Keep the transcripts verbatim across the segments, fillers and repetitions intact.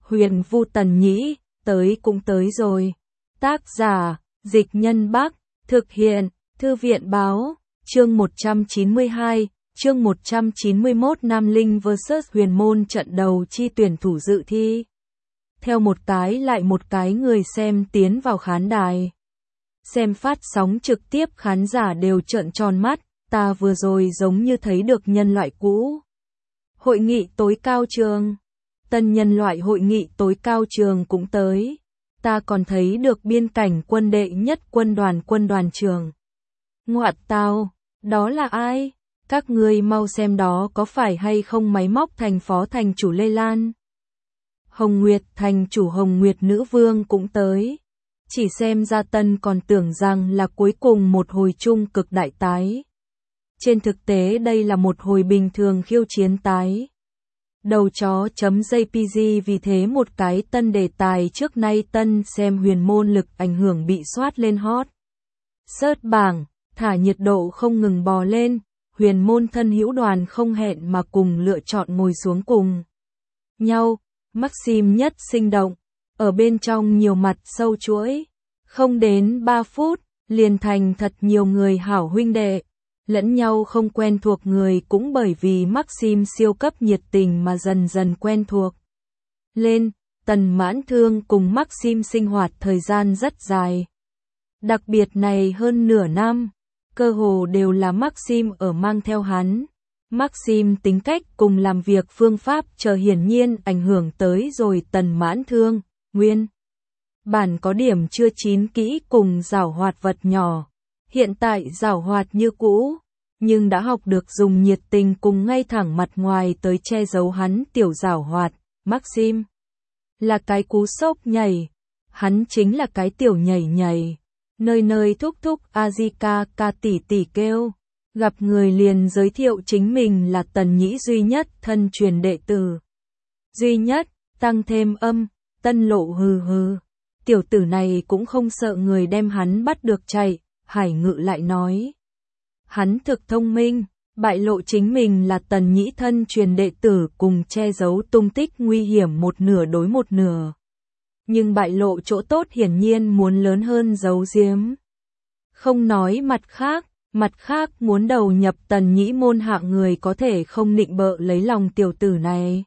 Huyền Vu Tần Nhĩ, tới cũng tới rồi. Tác giả, Dịch Nhân Bắc, thực hiện, Thư viện Báo, chương một trăm chín mươi hai, chương một trăm chín mươi mốt Nam Linh versus Huyền Môn trận đầu chi tuyển thủ dự thi. Theo một cái lại một cái người xem tiến vào khán đài. Xem phát sóng trực tiếp khán giả đều trợn tròn mắt, ta vừa rồi giống như thấy được nhân loại cũ. Hội nghị tối cao trường. Tân nhân loại hội nghị tối cao trường cũng tới. Ta còn thấy được biên cảnh quân đệ nhất quân đoàn quân đoàn trường. Ngoạt tao, đó là ai? Các ngươi mau xem đó có phải hay không máy móc thành phó thành chủ Lê Lan. Hồng Nguyệt thành chủ Hồng Nguyệt nữ vương cũng tới. Chỉ xem ra Tân còn tưởng rằng là cuối cùng một hồi trung cực đại tái. Trên thực tế đây là một hồi bình thường khiêu chiến tái. Đầu chó.jpg vì thế một cái tân đề tài trước nay Tân xem Huyền Môn lực ảnh hưởng bị soát lên hot. Search bảng, thả nhiệt độ không ngừng bò lên, Huyền Môn thân hữu đoàn không hẹn mà cùng lựa chọn ngồi xuống cùng nhau. Maxim nhất sinh động, ở bên trong nhiều mặt sâu chuỗi, không đến ba phút, liền thành thật nhiều người hảo huynh đệ, lẫn nhau không quen thuộc người cũng bởi vì Maxim siêu cấp nhiệt tình mà dần dần quen thuộc. Lên, Tần Mãn Thương cùng Maxim sinh hoạt thời gian rất dài. Đặc biệt này hơn nửa năm, cơ hồ đều là Maxim ở mang theo hắn. Maxim tính cách cùng làm việc phương pháp chờ hiển nhiên ảnh hưởng tới rồi Tần Mãn Thương, nguyên. Bản có điểm chưa chín kỹ cùng giảo hoạt vật nhỏ, hiện tại giảo hoạt như cũ, nhưng đã học được dùng nhiệt tình cùng ngay thẳng mặt ngoài tới che giấu hắn tiểu giảo hoạt. Maxim là cái cú sốc nhảy, hắn chính là cái tiểu nhảy nhảy, nơi nơi thúc thúc Azika ca tỷ tỷ kêu. Gặp người liền giới thiệu chính mình là Tần Nhĩ duy nhất thân truyền đệ tử. Duy nhất, tăng thêm âm, Tân Lộ hừ hừ. Tiểu tử này cũng không sợ người đem hắn bắt được chạy, Hải Ngự lại nói. Hắn thực thông minh, bại lộ chính mình là Tần Nhĩ thân truyền đệ tử cùng che giấu tung tích nguy hiểm một nửa đối một nửa. Nhưng bại lộ chỗ tốt hiển nhiên muốn lớn hơn giấu giếm. Không nói mặt khác. Mặt khác muốn đầu nhập Tần Nhĩ môn hạng người có thể không nịnh bợ lấy lòng tiểu tử này.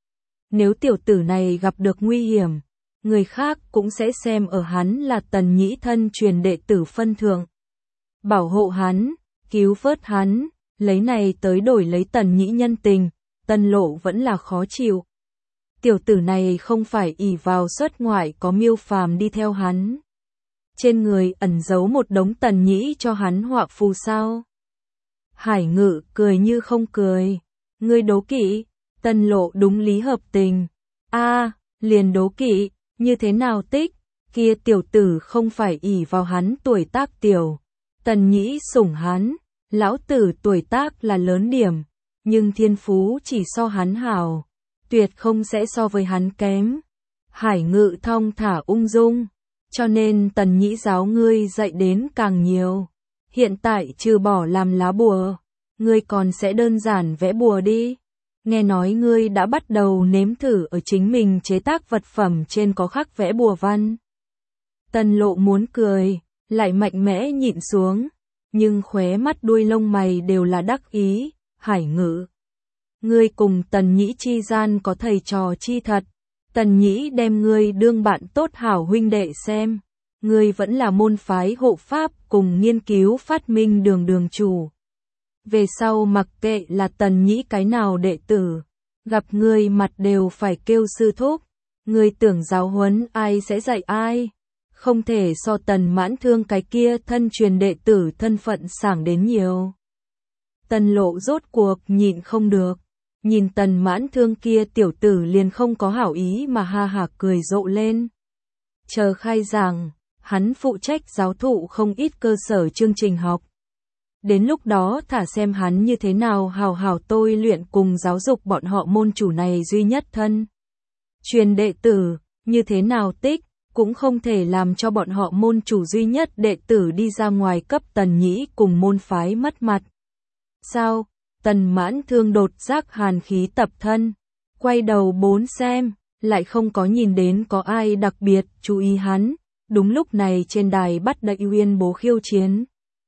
Nếu tiểu tử này gặp được nguy hiểm, người khác cũng sẽ xem ở hắn là Tần Nhĩ thân truyền đệ tử phân thượng. Bảo hộ hắn, cứu vớt hắn, lấy này tới đổi lấy Tần Nhĩ nhân tình, Tân Lộ vẫn là khó chịu. Tiểu tử này không phải ỷ vào xuất ngoại có Miêu Phàm đi theo hắn. Trên người ẩn giấu một đống Tần Nhĩ cho hắn họa phù sao. Hải Ngự cười như không cười. Ngươi đố kỵ, Tân Lộ đúng lý hợp tình. A, liền đố kỵ, như thế nào tích, kia tiểu tử không phải ỷ vào hắn tuổi tác tiểu. Tần Nhĩ sủng hắn, lão tử tuổi tác là lớn điểm, nhưng thiên phú chỉ so hắn hảo, tuyệt không sẽ so với hắn kém. Hải Ngự thong thả ung dung. Cho nên Tần Nhĩ giáo ngươi dạy đến càng nhiều. Hiện tại trừ bỏ làm lá bùa, ngươi còn sẽ đơn giản vẽ bùa đi. Nghe nói ngươi đã bắt đầu nếm thử ở chính mình chế tác vật phẩm trên có khắc vẽ bùa văn. Tân Lộ muốn cười, lại mạnh mẽ nhịn xuống, nhưng khóe mắt đuôi lông mày đều là đắc ý. Hải Ngự, ngươi cùng Tần Nhĩ chi gian có thầy trò chi thật. Tần Nhĩ đem ngươi đương bạn tốt hảo huynh đệ xem, ngươi vẫn là môn phái hộ pháp cùng nghiên cứu phát minh đường đường chủ. Về sau mặc kệ là Tần Nhĩ cái nào đệ tử, gặp ngươi mặt đều phải kêu sư thúc, ngươi tưởng giáo huấn ai sẽ dạy ai, không thể so Tần Mãn Thương cái kia thân truyền đệ tử thân phận sảng đến nhiều. Tân Lộ rốt cuộc nhịn không được. Nhìn Tần Mãn Thương kia tiểu tử liền không có hảo ý mà ha hả cười rộ lên. Chờ khai giảng, hắn phụ trách giáo thụ không ít cơ sở chương trình học. Đến lúc đó thả xem hắn như thế nào hào hào tôi luyện cùng giáo dục bọn họ môn chủ này duy nhất thân. Truyền đệ tử, như thế nào tích, cũng không thể làm cho bọn họ môn chủ duy nhất đệ tử đi ra ngoài cấp Tần Nhĩ cùng môn phái mất mặt. Sao? Tần Mãn Thương đột giác hàn khí tập thân, quay đầu bốn xem, lại không có nhìn đến có ai đặc biệt chú ý hắn. Đúng lúc này trên đài bắt đầu tuyên bố khiêu chiến.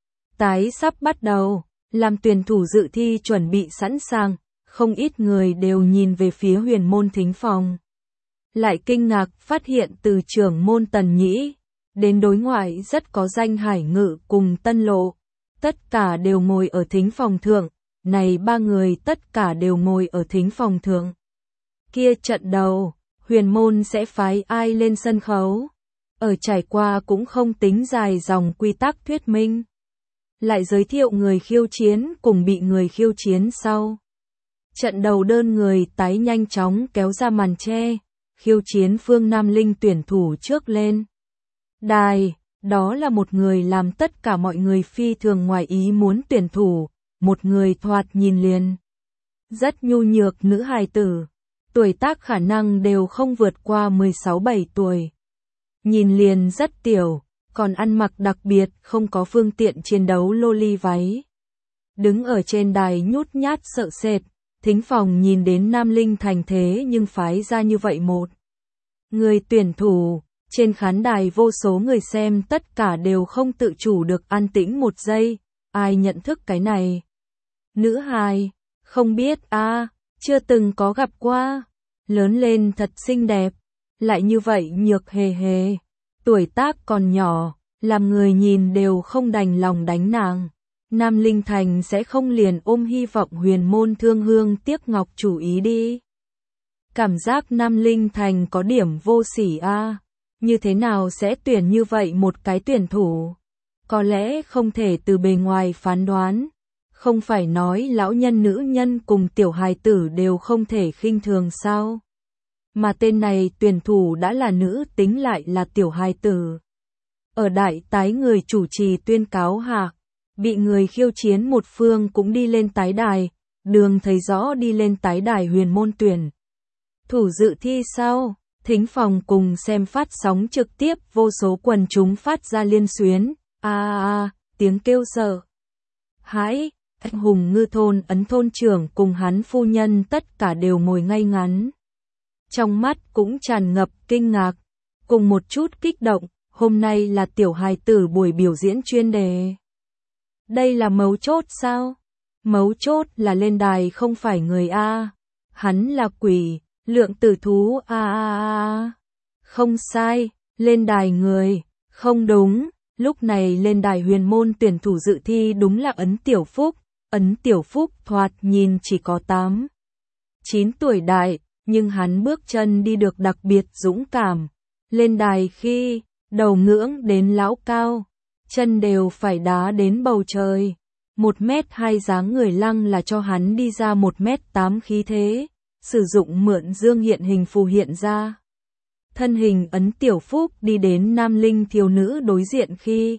Tái sắp bắt đầu, làm tuyển thủ dự thi chuẩn bị sẵn sàng, không ít người đều nhìn về phía huyền môn thính phòng. Lại kinh ngạc phát hiện từ trưởng môn Tần Nhĩ, đến đối ngoại rất có danh Hải Ngự cùng Tân Lộ, tất cả đều ngồi ở thính phòng thượng, này ba người tất cả đều ngồi ở thính phòng thượng. Kia trận đầu, huyền môn sẽ phái ai lên sân khấu? Ở trải qua cũng không tính dài dòng quy tắc thuyết minh. Lại giới thiệu người khiêu chiến cùng bị người khiêu chiến sau. Trận đầu đơn người tái nhanh chóng kéo ra màn che, khiêu chiến Phương Nam Linh tuyển thủ trước lên. Đài, đó là một người làm tất cả mọi người phi thường ngoài ý muốn tuyển thủ, một người thoạt nhìn liền. Rất nhu nhược nữ hài tử, tuổi tác khả năng đều không vượt qua mười sáu bảy tuổi. Nhìn liền rất tiểu, còn ăn mặc đặc biệt không có phương tiện chiến đấu loli váy. Đứng ở trên đài nhút nhát sợ sệt, thính phòng nhìn đến Nam Linh thành thế nhưng phái ra như vậy một. Người tuyển thủ, trên khán đài vô số người xem tất cả đều không tự chủ được an tĩnh một giây, ai nhận thức cái này? Nữ hài, không biết a, à, chưa từng có gặp qua, lớn lên thật xinh đẹp, lại như vậy nhược hề hề, tuổi tác còn nhỏ, làm người nhìn đều không đành lòng đánh nàng. Nam Linh Thành sẽ không liền ôm hy vọng huyền môn thương hương tiếc ngọc chủ ý đi. Cảm giác Nam Linh Thành có điểm vô sỉ a, à. Như thế nào sẽ tuyển như vậy một cái tuyển thủ? Có lẽ không thể từ bề ngoài phán đoán. Không phải nói lão nhân nữ nhân cùng tiểu hài tử đều không thể khinh thường sao? Mà tên này tuyển thủ đã là nữ tính lại là tiểu hài tử. Ở đại tái người chủ trì tuyên cáo hạ, bị người khiêu chiến một phương cũng đi lên tái đài, đường thấy rõ đi lên tái đài huyền môn tuyển. Thủ dự thi sau, thính phòng cùng xem phát sóng trực tiếp vô số quần chúng phát ra liên xuyến, a a a, tiếng kêu sợ. Hãi, anh hùng ngư thôn ấn thôn trưởng cùng hắn phu nhân tất cả đều ngồi ngay ngắn. Trong mắt cũng tràn ngập kinh ngạc, cùng một chút kích động, hôm nay là tiểu hài tử buổi biểu diễn chuyên đề. Đây là mấu chốt sao? Mấu chốt là lên đài không phải người A, hắn là quỷ, lượng tử thú a a a. Không sai, lên đài người, không đúng, lúc này lên đài huyền môn tuyển thủ dự thi đúng là Ấn Tiểu Phúc, Ấn Tiểu Phúc thoạt nhìn chỉ có tám, chín tuổi đại, nhưng hắn bước chân đi được đặc biệt dũng cảm, lên đài khi, đầu ngưỡng đến lão cao, chân đều phải đá đến bầu trời, một mét hai dáng người lăng là cho hắn đi ra một mét tám khí thế, sử dụng mượn dương hiện hình phù hiện ra. Thân hình Ấn Tiểu Phúc đi đến Nam Linh thiếu nữ đối diện khi,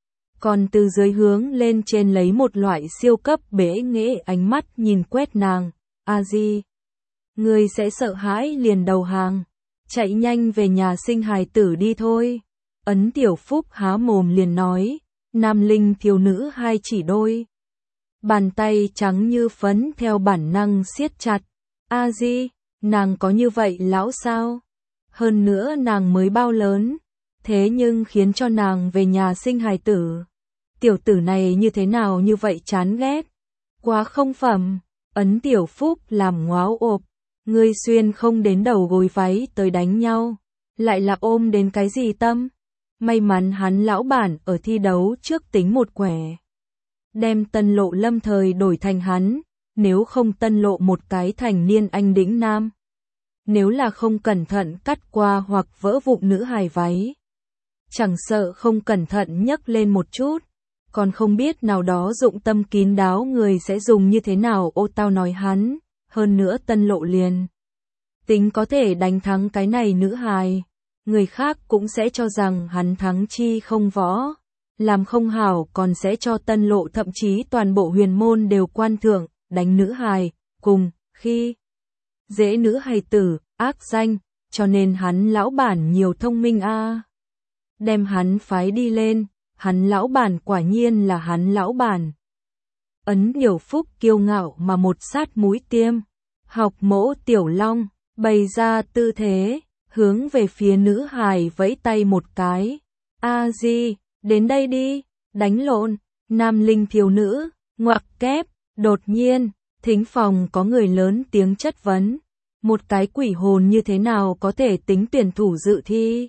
còn từ dưới hướng lên trên lấy một loại siêu cấp bế nghệ ánh mắt nhìn quét nàng, a di. Người sẽ sợ hãi liền đầu hàng, chạy nhanh về nhà sinh hài tử đi thôi. Ấn Tiểu Phúc há mồm liền nói, Nam Linh thiếu nữ hai chỉ đôi. Bàn tay trắng như phấn theo bản năng siết chặt. A di, nàng có như vậy lão sao? Hơn nữa nàng mới bao lớn, thế nhưng khiến cho nàng về nhà sinh hài tử. Tiểu tử này như thế nào như vậy chán ghét. Quá không phẩm, Ấn Tiểu Phúc làm ngáo ộp. Ngươi xuyên không đến đầu gối váy tới đánh nhau, lại là ôm đến cái gì tâm? May mắn hắn lão bản ở thi đấu trước tính một quẻ. Đem Tân Lộ lâm thời đổi thành hắn, nếu không Tân Lộ một cái thành niên anh đĩnh nam. Nếu là không cẩn thận cắt qua hoặc vỡ vụn nữ hài váy. Chẳng sợ không cẩn thận nhấc lên một chút, còn không biết nào đó dụng tâm kín đáo người sẽ dùng như thế nào ô tao nói hắn. Hơn nữa Tân Lộ liền tính có thể đánh thắng cái này nữ hài, người khác cũng sẽ cho rằng hắn thắng chi không võ, làm không hảo còn sẽ cho Tân Lộ thậm chí toàn bộ huyền môn đều quan thưởng, đánh nữ hài, cùng, khi dễ nữ hài tử, ác danh, cho nên hắn lão bản nhiều thông minh a. À. Đem hắn phái đi lên, hắn lão bản quả nhiên là hắn lão bản. Ấn Tiểu Phúc kiêu ngạo mà một sát mũi tiêm, học mỗ Tiểu Long, bày ra tư thế, hướng về phía nữ hài vẫy tay một cái. A Di, đến đây đi, đánh lộn, nam linh thiếu nữ, ngoặc kép, đột nhiên, thính phòng có người lớn tiếng chất vấn. Một cái quỷ hồn như thế nào có thể tính tuyển thủ dự thi?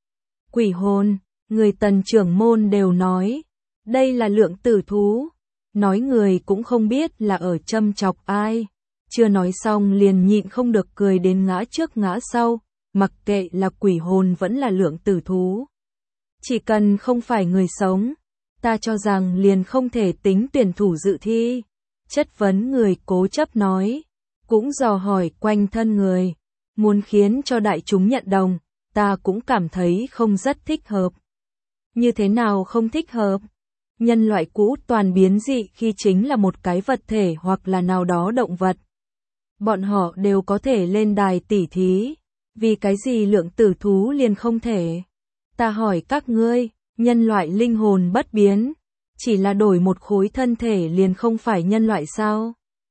Quỷ hồn, người Tần trưởng môn đều nói, đây là lượng tử thú. Nói người cũng không biết là ở châm chọc ai. Chưa nói xong liền nhịn không được cười đến ngã trước ngã sau, mặc kệ là quỷ hồn vẫn là lượng tử thú. Chỉ cần không phải người sống, ta cho rằng liền không thể tính tuyển thủ dự thi. Chất vấn người cố chấp nói, cũng dò hỏi quanh thân người, muốn khiến cho đại chúng nhận đồng, ta cũng cảm thấy không rất thích hợp. Như thế nào không thích hợp? Nhân loại cũ toàn biến dị khi chính là một cái vật thể hoặc là nào đó động vật. Bọn họ đều có thể lên đài tỉ thí, vì cái gì lượng tử thú liền không thể? Ta hỏi các ngươi, nhân loại linh hồn bất biến, chỉ là đổi một khối thân thể liền không phải nhân loại sao?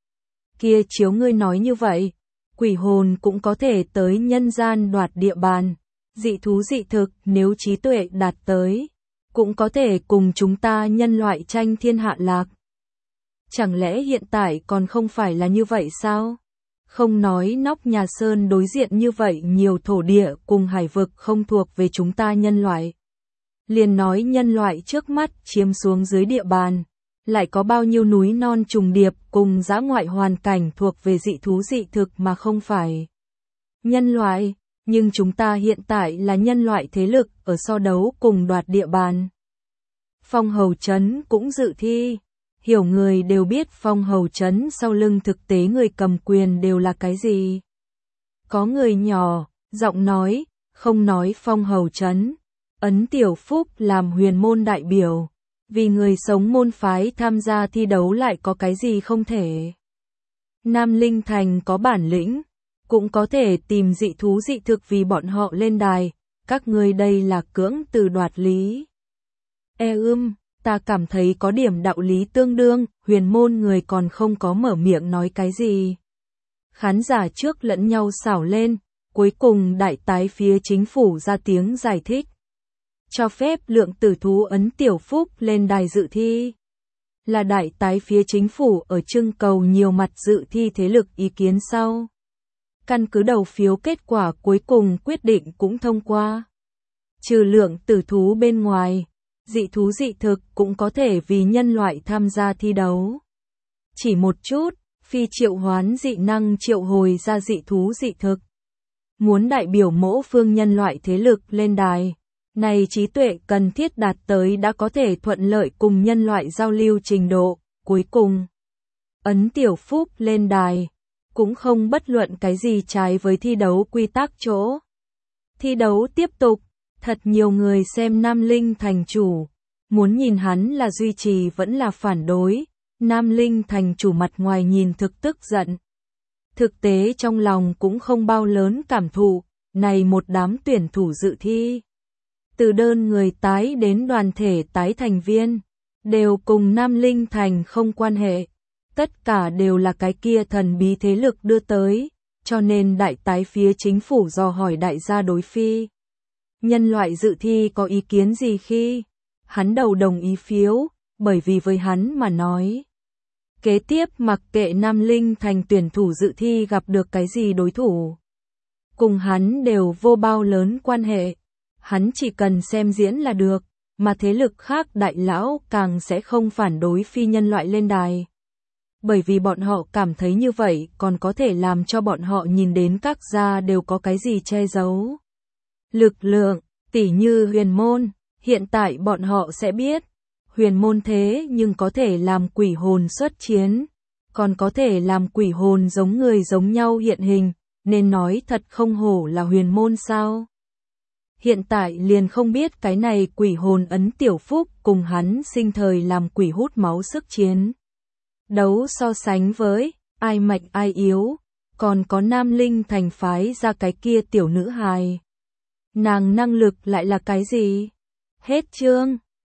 Kia chiếu ngươi nói như vậy, quỷ hồn cũng có thể tới nhân gian đoạt địa bàn, dị thú dị thực nếu trí tuệ đạt tới, cũng có thể cùng chúng ta nhân loại tranh thiên hạ lạc. Chẳng lẽ hiện tại còn không phải là như vậy sao? Không nói nóc nhà sơn đối diện như vậy nhiều thổ địa cùng hải vực không thuộc về chúng ta nhân loại. Liền nói nhân loại trước mắt chiếm xuống dưới địa bàn, lại có bao nhiêu núi non trùng điệp cùng dã ngoại hoàn cảnh thuộc về dị thú dị thực mà không phải nhân loại, nhưng chúng ta hiện tại là nhân loại thế lực ở so đấu cùng đoạt địa bàn. Phong Hầu Trấn cũng dự thi, hiểu người đều biết Phong Hầu Trấn sau lưng thực tế người cầm quyền đều là cái gì. Có người nhỏ, giọng nói, không nói Phong Hầu Trấn, Ấn Tiểu Phúc làm huyền môn đại biểu, vì người sống môn phái tham gia thi đấu lại có cái gì không thể. Nam Linh Thành có bản lĩnh, cũng có thể tìm dị thú dị thực vì bọn họ lên đài, các ngươi đây là cưỡng từ đoạt lý. E ưm, ta cảm thấy có điểm đạo lý tương đương, huyền môn người còn không có mở miệng nói cái gì. Khán giả trước lẫn nhau xảo lên, cuối cùng đại tái phía chính phủ ra tiếng giải thích. Cho phép lượng tử thú Ấn Tiểu Phúc lên đài dự thi. Là đại tái phía chính phủ ở trưng cầu nhiều mặt dự thi thế lực ý kiến sau. Căn cứ đầu phiếu kết quả cuối cùng quyết định cũng thông qua. Trừ lượng tử thú bên ngoài, dị thú dị thực cũng có thể vì nhân loại tham gia thi đấu. Chỉ một chút, phi triệu hoán dị năng triệu hồi ra dị thú dị thực. Muốn đại biểu mỗ phương nhân loại thế lực lên đài, này trí tuệ cần thiết đạt tới đã có thể thuận lợi cùng nhân loại giao lưu trình độ. Cuối cùng, Ấn Tiểu Phúc lên đài, cũng không bất luận cái gì trái với thi đấu quy tắc chỗ. Thi đấu tiếp tục, thật nhiều người xem Nam Linh thành chủ, muốn nhìn hắn là duy trì vẫn là phản đối. Nam Linh thành chủ mặt ngoài nhìn thực tức giận, thực tế trong lòng cũng không bao lớn cảm thụ. Này một đám tuyển thủ dự thi, từ đơn người tái đến đoàn thể tái thành viên, đều cùng Nam Linh thành không quan hệ, tất cả đều là cái kia thần bí thế lực đưa tới, cho nên đại tái phía chính phủ dò hỏi đại gia đối phi nhân loại dự thi có ý kiến gì khi hắn đầu đồng ý phiếu, bởi vì với hắn mà nói, kế tiếp mặc kệ Nam Linh thành tuyển thủ dự thi gặp được cái gì đối thủ, cùng hắn đều vô bao lớn quan hệ, hắn chỉ cần xem diễn là được, mà thế lực khác đại lão càng sẽ không phản đối phi nhân loại lên đài. Bởi vì bọn họ cảm thấy như vậy còn có thể làm cho bọn họ nhìn đến các gia đều có cái gì che giấu. Lực lượng, tỉ như huyền môn, hiện tại bọn họ sẽ biết, huyền môn thế nhưng có thể làm quỷ hồn xuất chiến, còn có thể làm quỷ hồn giống người giống nhau hiện hình, nên nói thật không hổ là huyền môn sao. Hiện tại liền không biết cái này quỷ hồn Ấn Tiểu Phúc cùng hắn sinh thời làm quỷ hút máu sức chiến. Đấu so sánh với, ai mạnh ai yếu, còn có Nam Linh thành phái ra cái kia tiểu nữ hài. Nàng năng lực lại là cái gì? Hết chương.